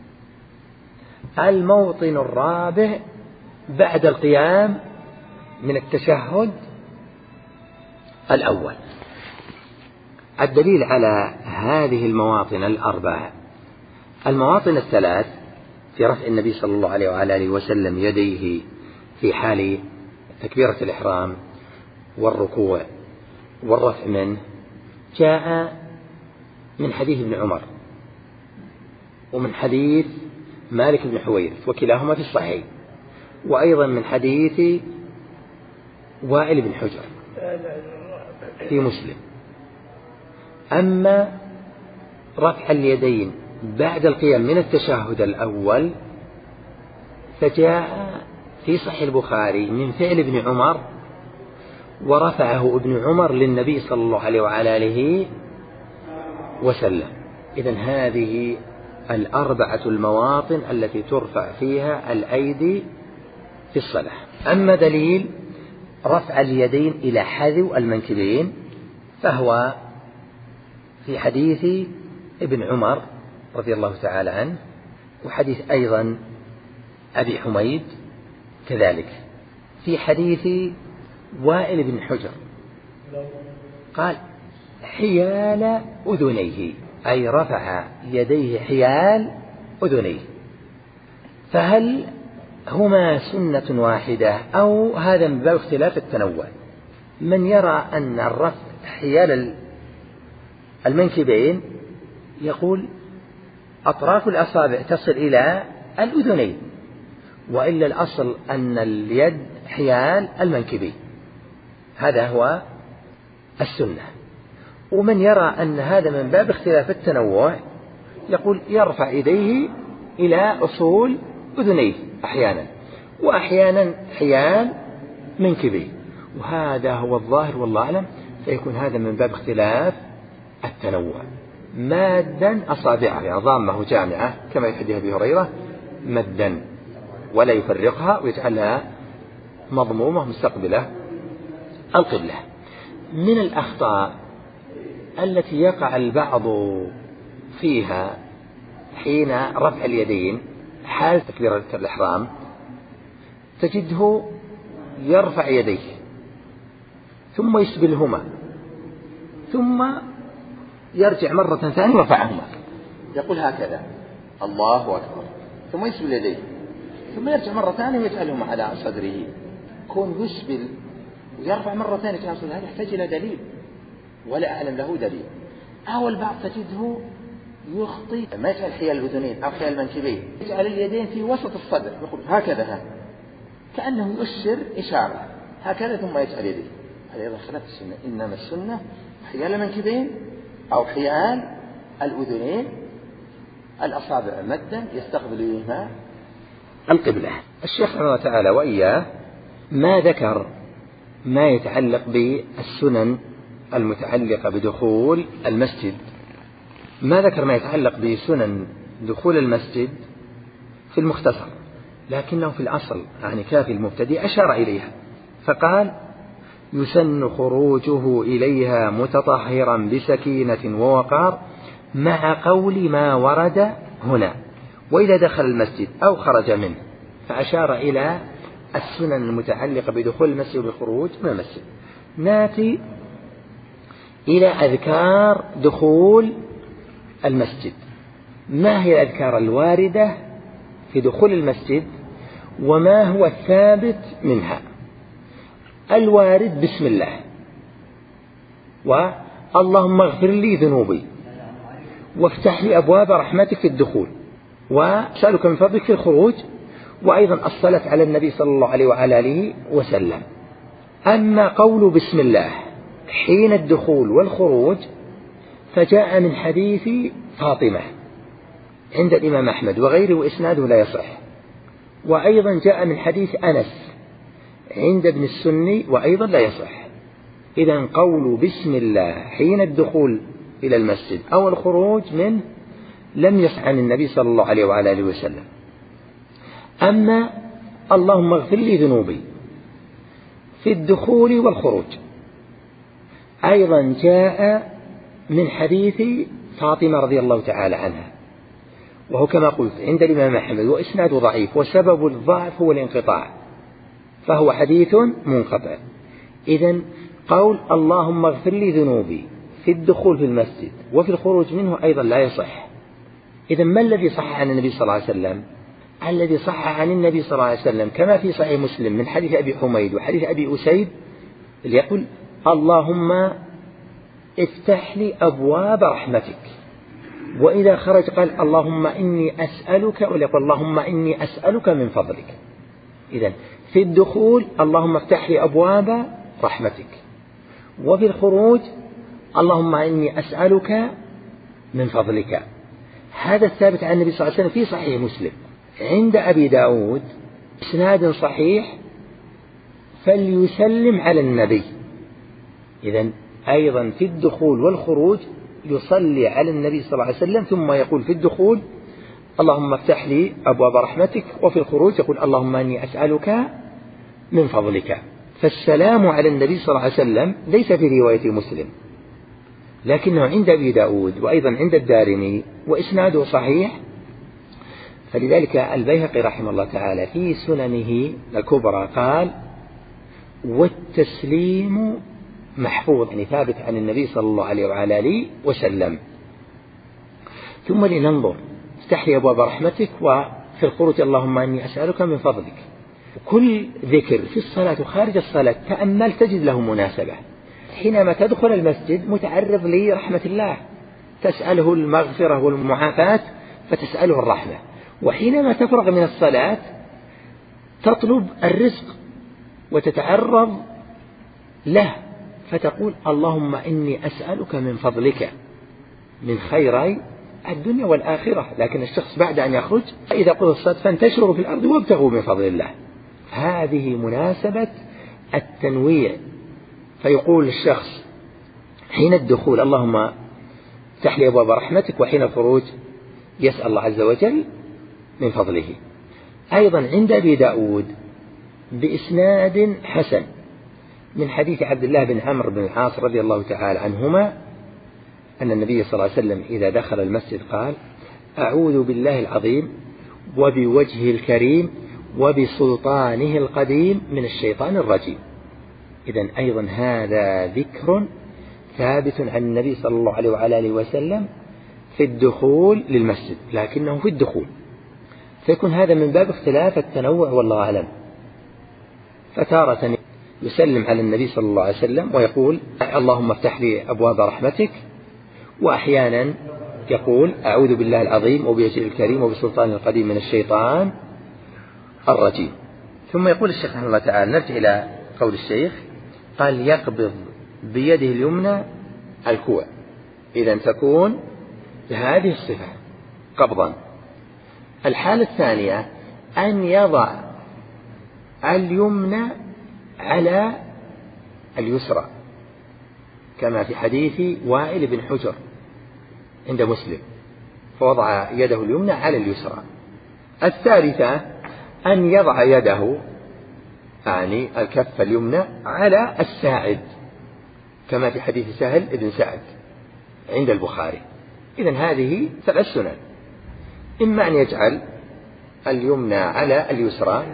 الموطن الرابع بعد القيام من التشهد الأول. الدليل على هذه المواطن الأربعة المواطن الثلاث في رفع النبي صلى الله عليه وعلى آله وسلم يديه في حال تكبيرة الإحرام والركوع والرفع منه جاء من حديث ابن عمر ومن حديث مالك بن حويرث وكلاهما في الصحيح، وأيضا من حديث وائل بن حجر في مسلم. أما رفع اليدين بعد القيام من التشهد الأول فجاء في صحيح البخاري من فعل ابن عمر، ورفعه ابن عمر للنبي صلى الله عليه وعلى آله وسلم. إذن هذه الأربعة المواطن التي ترفع فيها الأيدي في الصلاة. أما دليل رفع اليدين إلى حذو المنكبين فهو في حديث ابن عمر رضي الله تعالى عنه، وحديث أيضا أبي حميد كذلك. في حديث وائل بن حجر قال حيال أذنيه، أي رفع يديه حيال أذنيه. فهل هما سنة واحدة أو هذا من باب اختلاف التنوع؟ من يرى أن الرفع حيال المنكبين يقول أطراف الأصابع تصل إلى الأذنين، وإلا الأصل أن اليد حيال المنكبين، هذا هو السنة. ومن يرى أن هذا من باب اختلاف التنوع يقول يرفع يديه إلى أصول أذنيه أحيانا، وأحيانا حيال منكبيه، وهذا هو الظاهر والله أعلم، فيكون هذا من باب اختلاف التنوع. مادا أصابعه يعني ضامة جامعة كما في حديث أبي هريرة مدا، ولا يفرقها ويجعلها مضمومة مستقبلة القبلة. من الأخطاء التي يقع البعض فيها حين رفع اليدين حال تكبيرة الإحرام، تجده يرفع يديه ثم يسبلهما ثم يرجع مرة ثانية ورفعهما، يقول هكذا الله أكبر ثم يسبل يديه ثم يرجع مرة ثانية ويجعلهما على صدره. كون يسبل ويرفع مرة ثانية على صدره هذا يحتاج إلى دليل ولا أعلم له دليل. أو البعض تجده يخطي ما يجعل حيال الأذنين أو حيال المنكبين، يجعل اليدين في وسط الصدر يقول هكذا ها كأنه يؤشر إشارة هكذا ثم يجعل يديه. هذا أيضا خلاف السنة، إنما السنة حيال المنكبين أو حيال الأذنين الأصابع مدا يستقبل بهما القبلة. الشيخ رحمه الله تعالى وإياه ما ذكر ما يتعلق بالسنن المتعلقة بدخول المسجد، ما ذكر ما يتعلق بسنن دخول المسجد في المختصر، لكنه في الأصل يعني كافي المبتدئ أشار إليها فقال يسن خروجه إليها متطهرا بسكينة ووقار مع قول ما ورد هنا، وإذا دخل المسجد أو خرج منه، فأشار إلى السنن المتعلقة بدخول المسجد والخروج من المسجد. ناتي إلى أذكار دخول المسجد. ما هي الأذكار الواردة في دخول المسجد وما هو الثابت منها؟ الوارد بسم الله، واللهم اغفر لي ذنوبي، وافتح لي أبواب رحمتك في الدخول، وأسألك من فضلك في الخروج، وأيضا الصلاة على النبي صلى الله عليه وعلى آله وسلم. أما قول بسم الله حين الدخول والخروج فجاء من حديث فاطمة عند الإمام أحمد وغيره وإسناده لا يصح، وأيضا جاء من حديث أنس عند ابن السني وأيضا لا يصح. إذن قول بسم الله حين الدخول إلى المسجد أو الخروج منه لم يصح عن النبي صلى الله عليه وعلى آله وسلم. أما اللهم اغفر لي ذنوبي في الدخول والخروج أيضا جاء من حديث فاطمة رضي الله تعالى عنها، وهو كما قلت عند الإمام أحمد وإسناده ضعيف، وسبب الضعف هو الانقطاع، فهو حديث منقطع. إذن قول اللهم اغفر لي ذنوبي في الدخول في المسجد وفي الخروج منه أيضا لا يصح. إذن ما الذي صح عن النبي صلى الله عليه وسلم؟ الذي صح عن النبي صلى الله عليه وسلم كما في صحيح مسلم من حديث أبي حميد وحديث أبي أسيد اللي يقول اللهم افتح لي أبواب رحمتك، وإذا خرج قال اللهم إني أسألك، ويقول اللهم إني أسألك من فضلك. إذن في الدخول اللهم افتح لي أبواب رحمتك، وفي الخروج اللهم إني أسألك من فضلك. هذا الثابت عن النبي صلى الله عليه وسلم في صحيح مسلم. عند أبي داود إسناد صحيح فليسلم على النبي. إذن أيضا في الدخول والخروج يصلي على النبي صلى الله عليه وسلم، ثم يقول في الدخول اللهم افتح لي أبواب رحمتك، وفي الخروج يقول اللهم إني أسألك من فضلك. فالسلام على النبي صلى الله عليه وسلم ليس في رواية مسلم، لكنه عند أبي داود وأيضا عند الدارمي وإسناده صحيح. فلذلك البيهقي رحمه الله تعالى في سننه الكبرى قال والتسليم محفوظ، يعني ثابت عن النبي صلى الله عليه وعلى آله وسلم. ثم لننظر افتح لي أبواب رحمتك، وفي الخروج اللهم إني أسألك من فضلك. كل ذكر في الصلاة وخارج الصلاة تأمل تجد له مناسبة. حينما تدخل المسجد متعرض لرحمة الله تسأله المغفرة والمعافاة فتسأله الرحمة، وحينما تفرغ من الصلاة تطلب الرزق وتتعرض له فتقول اللهم إني أسألك من فضلك من خيري الدنيا والآخرة. لكن الشخص بعد أن يخرج إذا قضى الصلاة فانتشروا في الأرض وابتغوا من فضل الله. هذه مناسبة التنويع، فيقول الشخص حين الدخول اللهم افتح لي أبواب رحمتك، وحين الخروج يسأل الله عز وجل من فضله. أيضا عند أبي داود بإسناد حسن من حديث عبد الله بن عمرو بن العاص رضي الله تعالى عنهما أن النبي صلى الله عليه وسلم إذا دخل المسجد قال: أعوذ بالله العظيم وبوجهه الكريم وبسلطانه القديم من الشيطان الرجيم. إذن أيضا هذا ذكر ثابت عن النبي صلى الله عليه وعلى آله وسلم في الدخول للمسجد، لكنه في الدخول، فيكون هذا من باب اختلاف التنوع والله أعلم. فتارة يسلم على النبي صلى الله عليه وسلم ويقول: اللهم افتح لي أبواب رحمتك، وأحيانا يقول: أعوذ بالله العظيم وبوجهه الكريم وبسلطان القديم من الشيطان الرجيم. ثم يقول الشيخ رحمه الله تعالى، نرجع إلى قول الشيخ، قال: يقبض بيده اليمنى الكوع. إذن تكون بهذه الصفة قبضا. الحالة الثانية أن يضع اليمنى على اليسرى كما في حديث وائل بن حجر عند مسلم، فوضع يده اليمنى على اليسرى. الثالثة أن يضع يده يعني الكف اليمنى على الساعد كما في حديث سهل بن سعد عند البخاري. إذن هذه ثلاث سنن: إما أن يجعل اليمنى على اليسرى،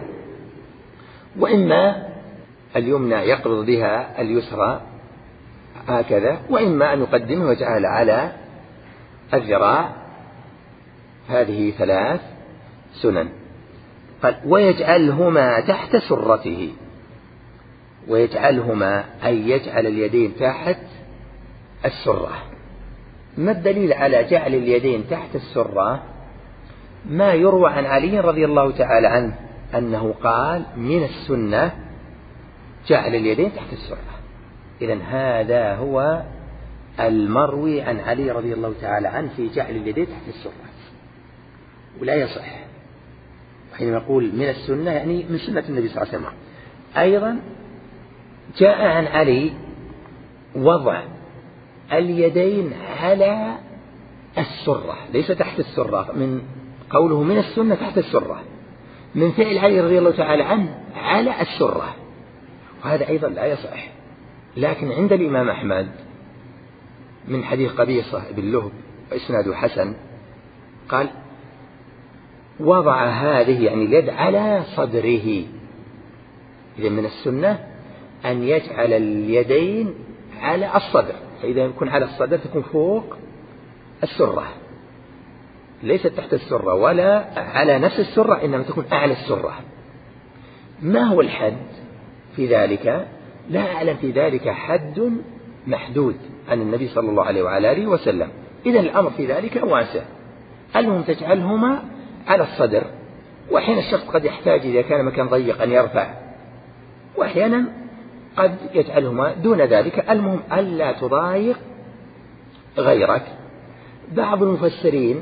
وإما اليمنى يقبض بها اليسرى هكذا، وإما أن يقدمه ويجعل على الذراع. هذه ثلاث سنن. قال: ويجعلهما تحت سرته. ويجعلهما أي يجعل اليدين تحت السرة. ما الدليل على جعل اليدين تحت السرة؟ ما يروى عن علي رضي الله تعالى عنه أنه قال: من السنة جعل اليدين تحت السرة. إذن هذا هو المروي عن علي رضي الله تعالى عنه في جعل اليدين تحت السرة، ولا يصح. وحين نقول من السنة يعني من سنة النبي صلى الله عليه وسلم. أيضا جاء عن علي وضع اليدين على السرة ليس تحت السرة، من قوله من السنة تحت السرة، من فعل علي رضي الله تعالى عنه على السرة، وهذا أيضا لا يصح. لكن عند الإمام أحمد من حديث قبيصة بن لهب وإسناده حسن قال: وضع هذه يعني اليد على صدره. إذا من السنة أن يجعل اليدين على الصدر، فإذا يكون على الصدر تكون فوق السرة، ليست تحت السرة ولا على نفس السرة، إنما تكون أعلى السرة. ما هو الحد في ذلك؟ لا أعلم في ذلك حد محدود عن النبي صلى الله عليه وعلى آله وسلم. إذن الأمر في ذلك واسع. المهم تجعلهما على الصدر، وأحيانا الشخص قد يحتاج إذا كان مكان ضيق أن يرفع، وأحيانا قد يجعلهما دون ذلك. المهم ألا تضايق غيرك. بعض المفسرين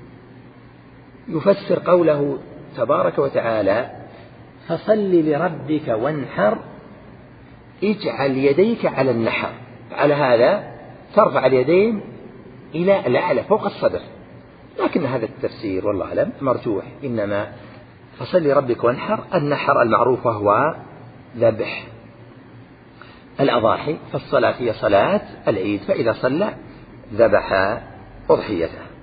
يفسر قوله تبارك وتعالى: فصل لربك وانحر، اجعل يديك على النحر. على هذا ترفع اليدين إلى الأعلى فوق الصدر، لكن هذا التفسير والله أعلم مرجوح. إنما فصل لربك وانحر، النحر المعروف وهو ذبح الأضاحي، فالصلاة هي صلاة العيد، فإذا صلى ذبح أضحيته.